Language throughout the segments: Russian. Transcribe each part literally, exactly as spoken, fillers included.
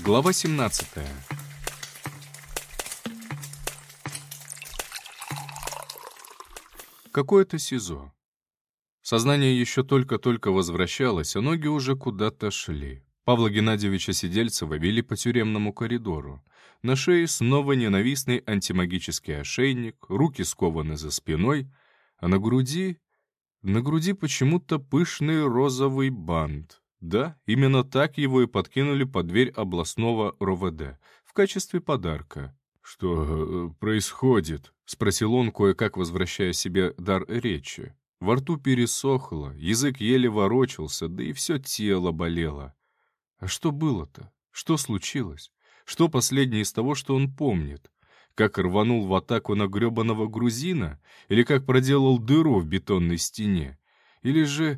Глава семнадцатая. Какое-то СИЗО. Сознание еще только-только возвращалось, а ноги уже куда-то шли. Павла Геннадьевича Сидельцева вели по тюремному коридору. На шее снова ненавистный антимагический ошейник, руки скованы за спиной, а на груди... На груди почему-то пышный розовый бант. Да, именно так его и подкинули под дверь областного РОВД в качестве подарка. «Что э, происходит?» — спросил он, кое-как возвращая себе дар речи. Во рту пересохло, язык еле ворочался, да и все тело болело. А что было-то? Что случилось? Что последнее из того, что он помнит? Как рванул в атаку на гребаного грузина? Или как проделал дыру в бетонной стене? Или же...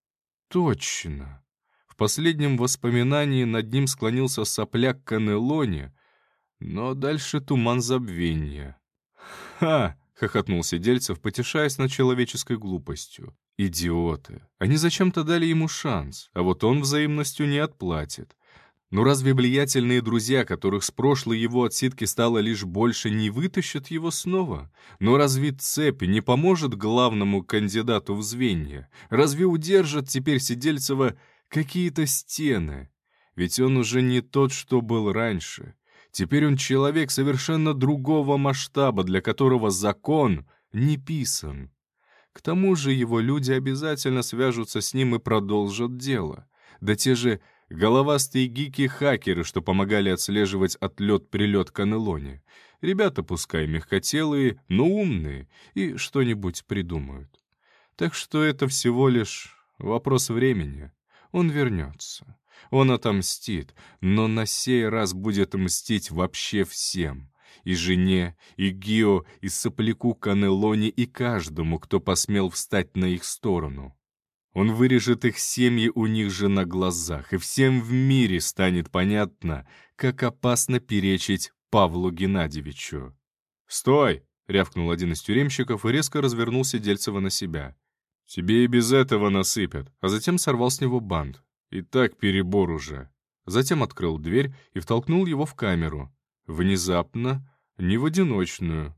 Точно! В последнем воспоминании над ним склонился сопляк Канелони, но дальше туман забвения. «Ха!» — хохотнул Сидельцев, потешаясь над человеческой глупостью. «Идиоты! Они зачем-то дали ему шанс, а вот он взаимностью не отплатит. Но разве влиятельные друзья, которых с прошлой его отсидки стало лишь больше, не вытащат его снова? Но разве цепь не поможет главному кандидату в звенья? Разве удержат теперь Сидельцева какие-то стены? Ведь он уже не тот, что был раньше. Теперь он человек совершенно другого масштаба, для которого закон не писан. К тому же его люди обязательно свяжутся с ним и продолжат дело. Да те же головастые гики-хакеры, что помогали отслеживать отлет-прилет Канелони. Ребята пускай мягкотелые, но умные, и что-нибудь придумают. Так что это всего лишь вопрос времени. Он вернется. Он отомстит, но на сей раз будет мстить вообще всем. И жене, и Гио, и сопляку Канелони, и каждому, кто посмел встать на их сторону. Он вырежет их семьи у них же на глазах, и всем в мире станет понятно, как опасно перечить Павлу Геннадьевичу. «Стой!» — рявкнул один из тюремщиков и резко развернул Сидельцева на себя. «Тебе и без этого насыпят», а затем сорвал с него бант. И так перебор уже. Затем открыл дверь и втолкнул его в камеру. Внезапно, не в одиночную.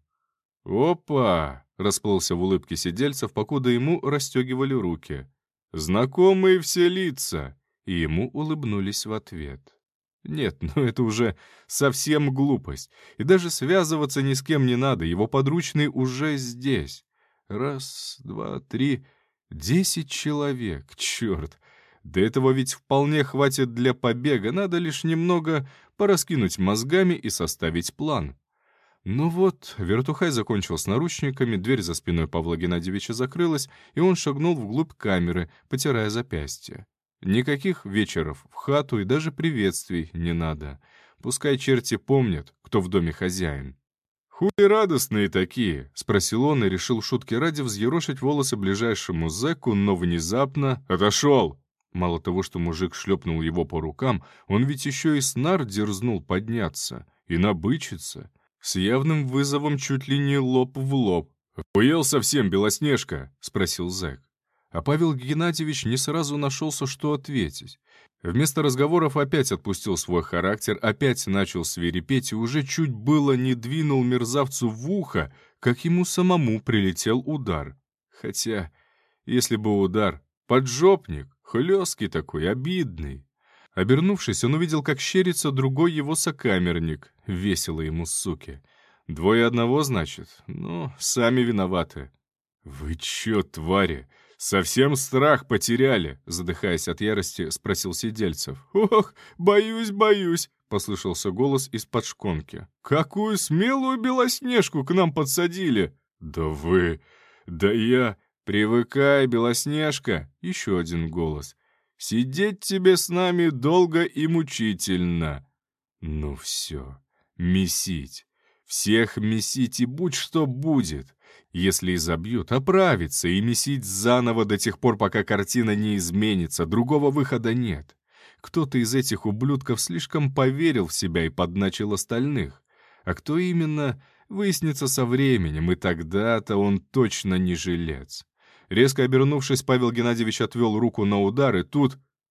«Опа!» — расплылся в улыбке Сидельцев, покуда ему расстегивали руки. «Знакомые все лица!» И ему улыбнулись в ответ. Нет, ну это уже совсем глупость. И даже связываться ни с кем не надо, его подручный уже здесь. Раз, два, три, десять человек, черт! Да этого ведь вполне хватит для побега, надо лишь немного пораскинуть мозгами и составить план. Ну вот, вертухай закончил с наручниками, дверь за спиной Павла Геннадьевича закрылась, и он шагнул вглубь камеры, потирая запястье. Никаких вечеров в хату и даже приветствий не надо. Пускай черти помнят, кто в доме хозяин. «Хули радостные такие?» — спросил он и решил шутки ради взъерошить волосы ближайшему зэку, но внезапно отошел. Мало того, что мужик шлепнул его по рукам, он ведь еще и с нар дерзнул подняться и набычиться. С явным вызовом чуть ли не лоб в лоб. «Охуел совсем, Белоснежка?» — спросил зэк. А Павел Геннадьевич не сразу нашелся, что ответить. Вместо разговоров опять отпустил свой характер, опять начал свирепеть и уже чуть было не двинул мерзавцу в ухо, как ему самому прилетел удар. Хотя, если бы удар, поджопник, хлесткий такой, обидный. Обернувшись, он увидел, как щерится другой его сокамерник. Весело ему, суки. Двое одного, значит? Ну, сами виноваты. «Вы чё, твари, совсем страх потеряли?» Задыхаясь от ярости, спросил Сидельцев. «Ох, боюсь, боюсь», — послышался голос из-под шконки. «Какую смелую Белоснежку к нам подсадили!» «Да вы... да я...» «Привыкай, Белоснежка!» — еще один голос. «Сидеть тебе с нами долго и мучительно!» «Ну все, месить! Всех месить и будь что будет! Если изобьют, оправиться и месить заново до тех пор, пока картина не изменится, другого выхода нет. Кто-то из этих ублюдков слишком поверил в себя и подначил остальных. А кто именно, выяснится со временем, и тогда-то он точно не жилец». Резко обернувшись, Павел Геннадьевич отвел руку на удар, и тут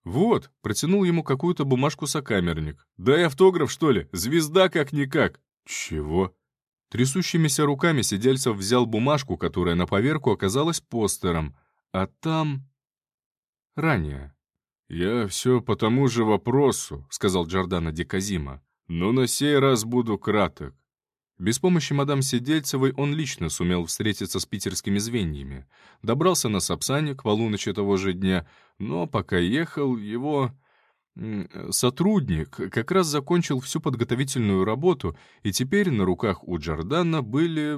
«Вот», — протянул ему какую-то бумажку сокамерник. «Дай автограф, что ли? Звезда как-никак». «Чего?» Трясущимися руками Сидельцев взял бумажку, которая на поверку оказалась постером, а там... ранее. «Я все по тому же вопросу», — сказал Джордано ди Казимо, «но на сей раз буду краток». Без помощи мадам Сидельцевой он лично сумел встретиться с питерскими звеньями. Добрался на Сапсане к полуночи того же дня, но пока ехал, его сотрудник как раз закончил всю подготовительную работу, и теперь на руках у Джордано были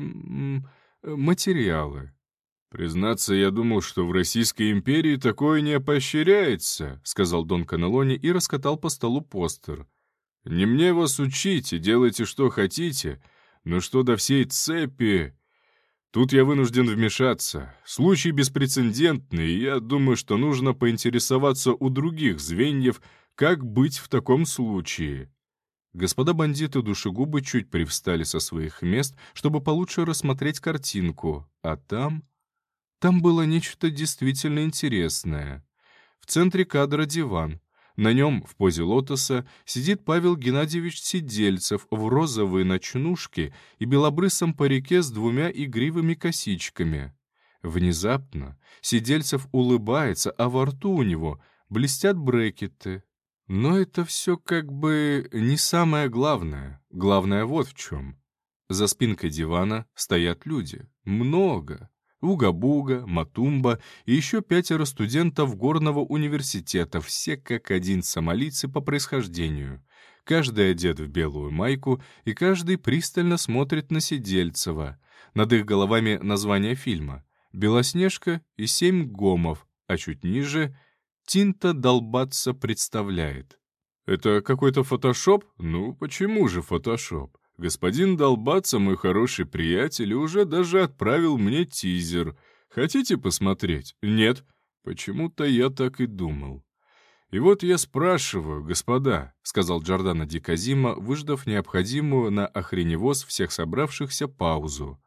материалы. «Признаться, я думал, что в Российской империи такое не поощряется», — сказал Дон Канелони и раскатал по столу постер. «Не мне вас учить, и делайте, что хотите, но что до всей цепи... Тут я вынужден вмешаться. Случай беспрецедентный, и я думаю, что нужно поинтересоваться у других звеньев, как быть в таком случае». Господа бандиты-душегубы чуть привстали со своих мест, чтобы получше рассмотреть картинку, а там... Там было нечто действительно интересное. В центре кадра диван. На нем, в позе лотоса, сидит Павел Геннадьевич Сидельцев в розовой ночнушке и белобрысом парике с двумя игривыми косичками. Внезапно Сидельцев улыбается, а во рту у него блестят брекеты. Но это все как бы не самое главное. Главное вот в чем. За спинкой дивана стоят люди. Много. Уга-Буга, Матумба и еще пятеро студентов горного университета, все как один сомалийцы по происхождению. Каждый одет в белую майку, и каждый пристально смотрит на Сидельцева. Над их головами название фильма «Белоснежка и семь гомов», а чуть ниже «Тинта долбаться представляет». «Это какой-то фотошоп? Ну, почему же фотошоп? Господин Долбаца, мой хороший приятель, уже даже отправил мне тизер. Хотите посмотреть? Нет. Почему-то я так и думал. И вот я спрашиваю, господа, — сказал Джордано ди Казимо, выждав необходимую на охреневоз всех собравшихся паузу.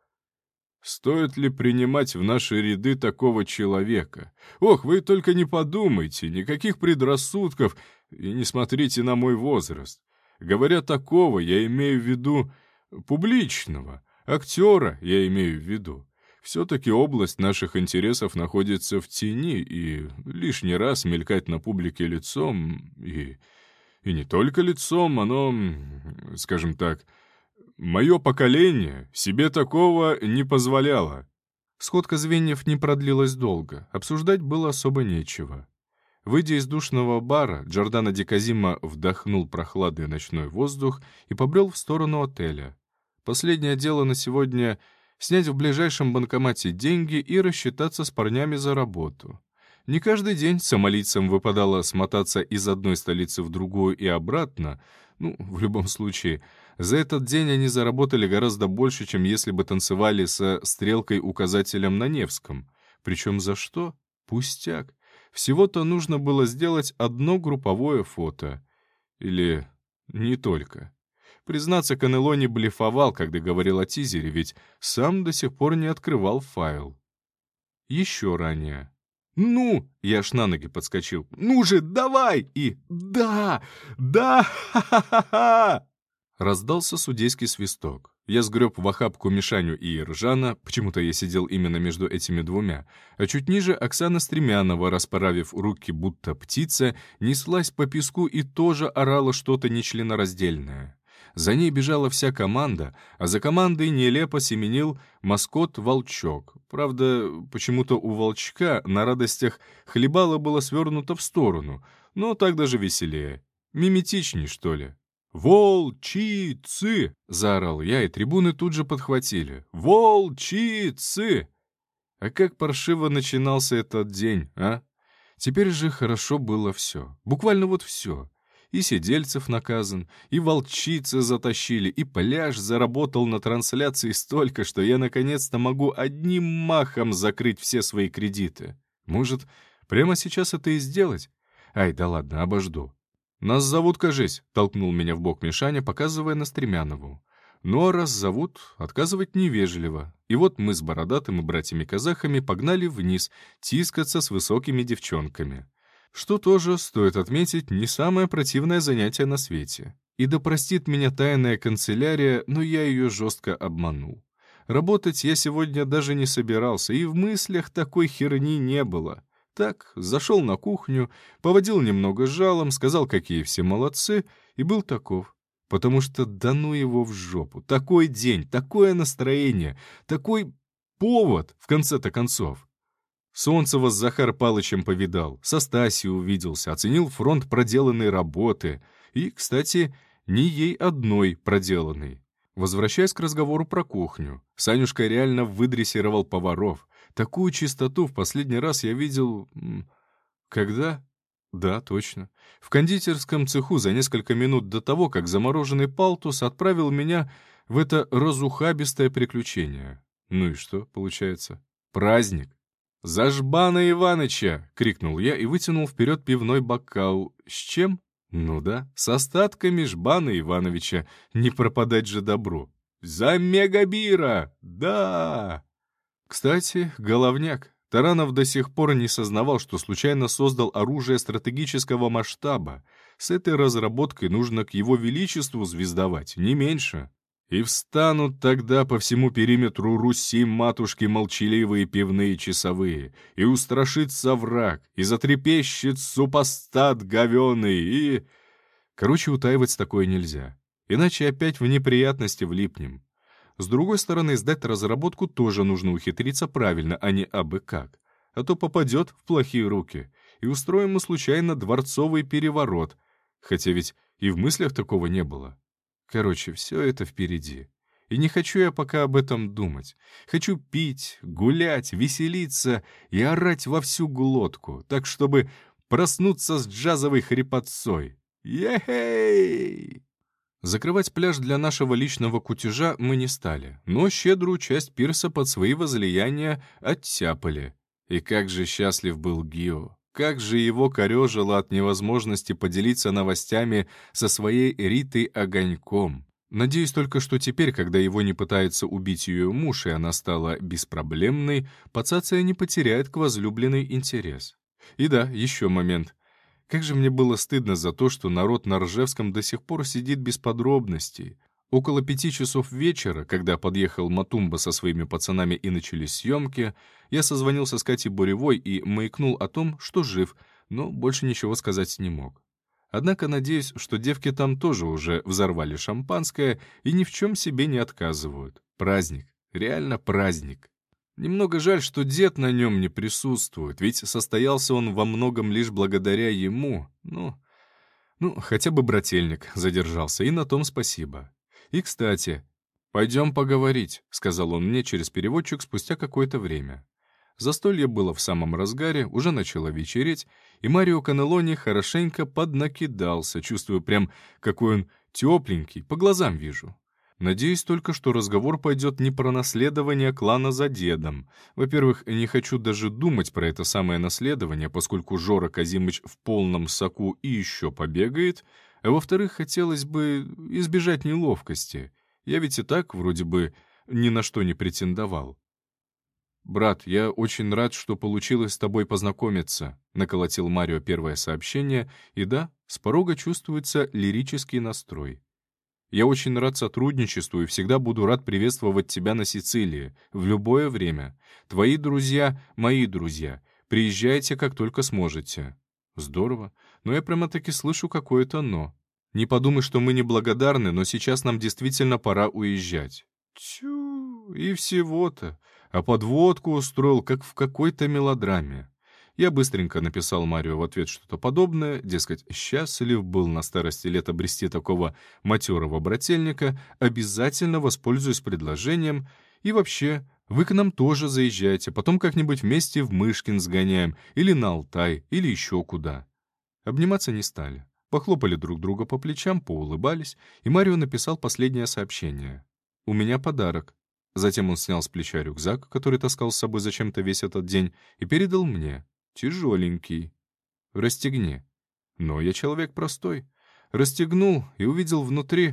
Стоит ли принимать в наши ряды такого человека? Ох, вы только не подумайте, никаких предрассудков, и не смотрите на мой возраст. Говоря такого, я имею в виду публичного, актера я имею в виду. Все-таки область наших интересов находится в тени, и лишний раз мелькать на публике лицом, и, и не только лицом, оно, скажем так, мое поколение себе такого не позволяло. Сходка звеньев не продлилась долго, обсуждать было особо нечего. Выйдя из душного бара, Джордано ди Казимо вдохнул прохладный ночной воздух и побрел в сторону отеля. Последнее дело на сегодня — снять в ближайшем банкомате деньги и рассчитаться с парнями за работу. Не каждый день сомалийцам выпадало смотаться из одной столицы в другую и обратно. Ну, в любом случае, за этот день они заработали гораздо больше, чем если бы танцевали со стрелкой-указателем на Невском. Причем за что? Пустяк. Всего-то нужно было сделать одно групповое фото. Или не только. Признаться, Канелони блефовал, когда говорил о тизере, ведь сам до сих пор не открывал файл. Еще ранее. «Ну!» — я аж на ноги подскочил. «Ну же, давай!» И «Да! Да! Ха-ха-ха-ха!» Раздался судейский свисток. Я сгреб в охапку Мишаню и Ержана, почему-то я сидел именно между этими двумя, а чуть ниже Оксана Стремянова, расправив руки будто птица, неслась по песку и тоже орала что-то нечленораздельное. За ней бежала вся команда, а за командой нелепо семенил маскот-волчок. Правда, почему-то у волчка на радостях хлебало было свернуто в сторону, но так даже веселее. Миметичней, что ли. «Волчицы!» — заорал я, и трибуны тут же подхватили. «Волчицы!» А как паршиво начинался этот день, а? Теперь же хорошо было все. Буквально вот все. И Сидельцев наказан, и волчицы затащили, и пляж заработал на трансляции столько, что я наконец-то могу одним махом закрыть все свои кредиты. Может, прямо сейчас это и сделать? Ай, да ладно, обожду. «Нас зовут, кажись», — толкнул меня в бок Мишаня, показывая на Стремянову. «Ну а раз зовут, отказывать невежливо. И вот мы с Бородатым и братьями-казахами погнали вниз, тискаться с высокими девчонками. что тоже, стоит отметить, не самое противное занятие на свете. И да простит меня тайная канцелярия, но я ее жестко обманул. Работать я сегодня даже не собирался, и в мыслях такой херни не было. Так, зашел на кухню, поводил немного жалом, сказал, какие все молодцы, и был таков. Потому что да ну его в жопу. Такой день, такое настроение, такой повод, в конце-то концов. Солнцева с Захар Палычем повидал, со Стасью увиделся, оценил фронт проделанной работы. И, кстати, не ей одной проделанной. Возвращаясь к разговору про кухню, Санюшка реально выдрессировал поваров. Такую чистоту в последний раз я видел... Когда? Да, точно. В кондитерском цеху за несколько минут до того, как замороженный палтус отправил меня в это разухабистое приключение. Ну и что, получается? Праздник. «За Жбана Иваныча!» — крикнул я и вытянул вперед пивной бокал. С чем? Ну да, с остатками Жбана Ивановича. Не пропадать же добру. «За Мегабира! Да!» Кстати, головняк. Таранов до сих пор не сознавал, что случайно создал оружие стратегического масштаба. С этой разработкой нужно к его величеству звездовать, не меньше. И встанут тогда по всему периметру Руси матушки молчаливые пивные часовые, и устрашится враг, и затрепещет супостат говеный, и... Короче, утаивать такое нельзя, иначе опять в неприятности влипнем. С другой стороны, сдать разработку тоже нужно ухитриться правильно, а не абы как. А то попадет в плохие руки, и устроим мы случайно дворцовый переворот, хотя ведь и в мыслях такого не было. Короче, все это впереди. И не хочу я пока об этом думать. Хочу пить, гулять, веселиться и орать во всю глотку, так чтобы проснуться с джазовой хрипотцой. Ехей! Закрывать пляж для нашего личного кутежа мы не стали, но щедрую часть пирса под свои возлияния оттяпали. И как же счастлив был Гио! Как же его корежило от невозможности поделиться новостями со своей Ритой Огоньком. Надеюсь только, что теперь, когда его не пытается убить ее муж, и она стала беспроблемной, пацация не потеряет к возлюбленной интерес. И да, еще момент. Как же мне было стыдно за то, что народ на Ржевском до сих пор сидит без подробностей. Около пяти часов вечера, когда подъехал Матумба со своими пацанами и начались съемки, я созвонился с Катей Буревой и маякнул о том, что жив, но больше ничего сказать не мог. Однако надеюсь, что девки там тоже уже взорвали шампанское и ни в чем себе не отказывают. Праздник, реально праздник. Немного жаль, что дед на нем не присутствует, ведь состоялся он во многом лишь благодаря ему. Ну, ну хотя бы брательник задержался, и на том спасибо. И, кстати, «Пойдем поговорить», — сказал он мне через переводчик спустя какое-то время. Застолье было в самом разгаре, уже начало вечереть, и Марио Канелони хорошенько поднакидался, чувствую прям, какой он тепленький, по глазам вижу. Надеюсь только, что разговор пойдет не про наследование клана за дедом. Во-первых, не хочу даже думать про это самое наследование, поскольку Жора Казимыч в полном соку и еще побегает, а во-вторых, хотелось бы избежать неловкости. Я ведь и так вроде бы ни на что не претендовал. «Брат, я очень рад, что получилось с тобой познакомиться», — наколотил Марио первое сообщение, и да, с порога чувствуется лирический настрой. «Я очень рад сотрудничеству и всегда буду рад приветствовать тебя на Сицилии, в любое время. Твои друзья — мои друзья. Приезжайте, как только сможете». Здорово, но я прямо-таки слышу какое-то «но». Не подумай, что мы неблагодарны, но сейчас нам действительно пора уезжать. Тю, и всего-то. А подводку устроил, как в какой-то мелодраме. Я быстренько написал Марио в ответ что-то подобное, дескать, счастлив был на старости лет обрести такого матерого брательника, обязательно воспользуюсь предложением, и вообще, вы к нам тоже заезжайте, потом как-нибудь вместе в Мышкин сгоняем, или на Алтай, или еще куда. Обниматься не стали. Похлопали друг друга по плечам, поулыбались, и Марио написал последнее сообщение. «У меня подарок». Затем он снял с плеча рюкзак, который таскал с собой зачем-то весь этот день, и передал мне. Тяжеленький. «Расстегни». Но я человек простой. Расстегнул и увидел внутри...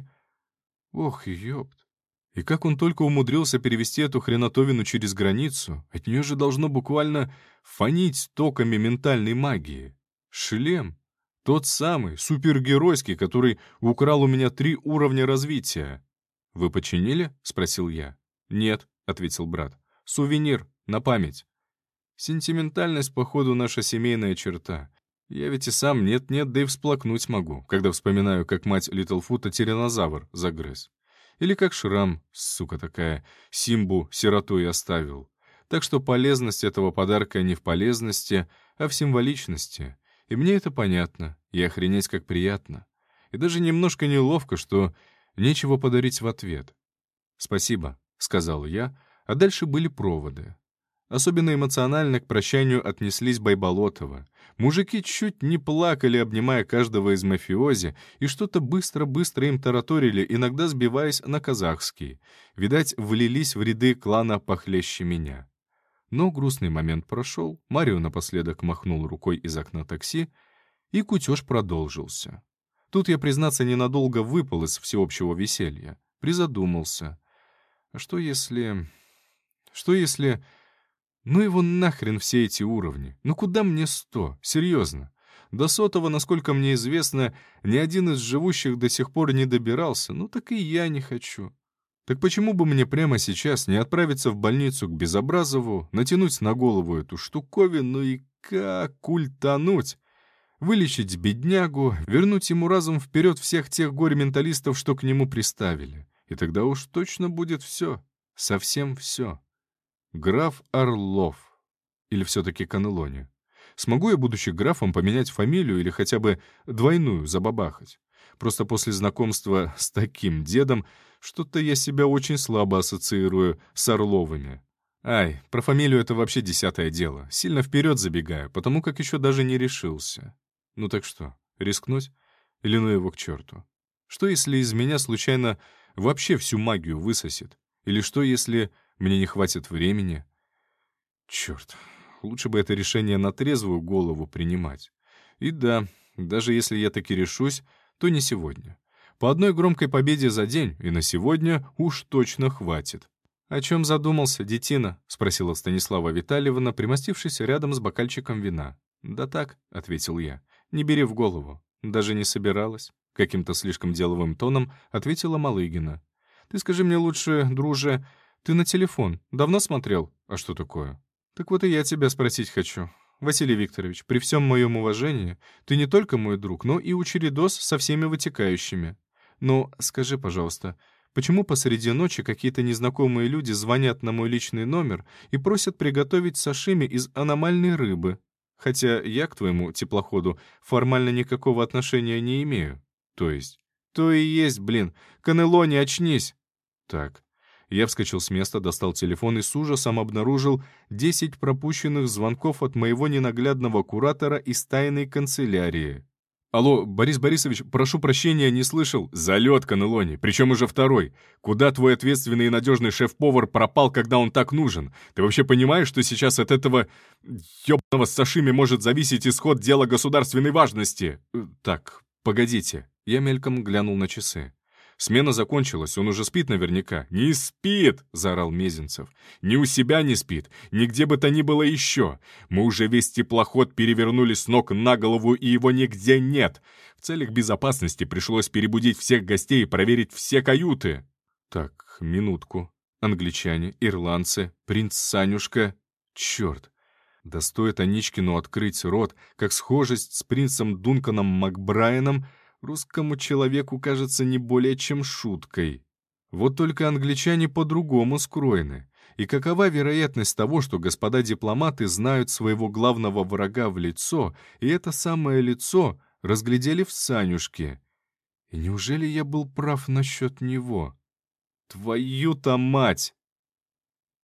Ох, ёпт. И как он только умудрился перевести эту хренотовину через границу, от нее же должно буквально фонить токами ментальной магии. Шлем. Тот самый, супергеройский, который украл у меня три уровня развития. «Вы починили?» — спросил я. «Нет», — ответил брат. «Сувенир, на память». Сентиментальность, походу, наша семейная черта. Я ведь и сам нет-нет, да и всплакнуть могу, когда вспоминаю, как мать Литлфута тираннозавр загрыз. Или как Шрам, сука такая, Симбу сиротой оставил. Так что полезность этого подарка не в полезности, а в символичности. И мне это понятно, и охренеть как приятно. И даже немножко неловко, что нечего подарить в ответ. «Спасибо», — сказал я, а дальше были проводы. Особенно эмоционально к прощанию отнеслись Байболотова. Мужики чуть не плакали, обнимая каждого из мафиози, и что-то быстро-быстро им тараторили, иногда сбиваясь на казахский. Видать, влились в ряды клана похлеще меня. Но грустный момент прошел, Марио напоследок махнул рукой из окна такси, и кутеж продолжился. Тут я, признаться, ненадолго выпал из всеобщего веселья. Призадумался. А что если... Что если... Ну его нахрен все эти уровни. Ну куда мне сто? Серьезно. До сотого, насколько мне известно, ни один из живущих до сих пор не добирался. Ну так и я не хочу. Так почему бы мне прямо сейчас не отправиться в больницу к Безобразову, натянуть на голову эту штуковину и как культануть? Вылечить беднягу, вернуть ему разум вперед всех тех горе-менталистов, что к нему приставили. И тогда уж точно будет все. Совсем все. Граф Орлов. Или все-таки Канелони. Смогу я, будучи графом, поменять фамилию или хотя бы двойную забабахать? Просто после знакомства с таким дедом что-то я себя очень слабо ассоциирую с Орловыми. Ай, про фамилию это вообще десятое дело. Сильно вперед забегаю, потому как еще даже не решился. Ну так что, рискнуть? Или ну его к черту? Что если из меня случайно вообще всю магию высосет? Или что если мне не хватит времени? Черт, лучше бы это решение на трезвую голову принимать. И да, даже если я таки решусь, то не сегодня. По одной громкой победе за день, и на сегодня уж точно хватит. «О чем задумался, детина?» — спросила Станислава Витальевна, примостившись рядом с бокальчиком вина. «Да так», — ответил я, — «не бери в голову. Даже не собиралась». Каким-то слишком деловым тоном ответила Малыгина. «Ты скажи мне лучше, друже, ты на телефон давно смотрел? А что такое?» «Так вот и я тебя спросить хочу. Василий Викторович, при всем моем уважении, ты не только мой друг, но и учредос со всеми вытекающими. Но скажи, пожалуйста, почему посреди ночи какие-то незнакомые люди звонят на мой личный номер и просят приготовить сашими из аномальной рыбы? Хотя я к твоему теплоходу формально никакого отношения не имею. То есть? То и есть, блин. Канелони, очнись!» Так. Я вскочил с места, достал телефон и с ужасом обнаружил десять пропущенных звонков от моего ненаглядного куратора из тайной канцелярии. «Алло, Борис Борисович, прошу прощения, не слышал. Залет, Канелони, причем уже второй. Куда твой ответственный и надежный шеф-повар пропал, когда он так нужен? Ты вообще понимаешь, что сейчас от этого ёбаного сашими может зависеть исход дела государственной важности?» «Так, погодите». Я мельком глянул на часы. «Смена закончилась, он уже спит наверняка». «Не спит!» — заорал Мезенцев. «Ни у себя не спит, нигде бы то ни было еще. Мы уже весь теплоход перевернули с ног на голову, и его нигде нет. В целях безопасности пришлось перебудить всех гостей и проверить все каюты». «Так, минутку. Англичане, ирландцы, принц Санюшка. Черт! Да стоит Аничкину открыть рот, как схожесть с принцем Дунканом Макбрайеном русскому человеку кажется не более чем шуткой. Вот только англичане по-другому скроены. И какова вероятность того, что господа дипломаты знают своего главного врага в лицо, и это самое лицо разглядели в Санюшке? И неужели я был прав насчет него? Твою-то мать!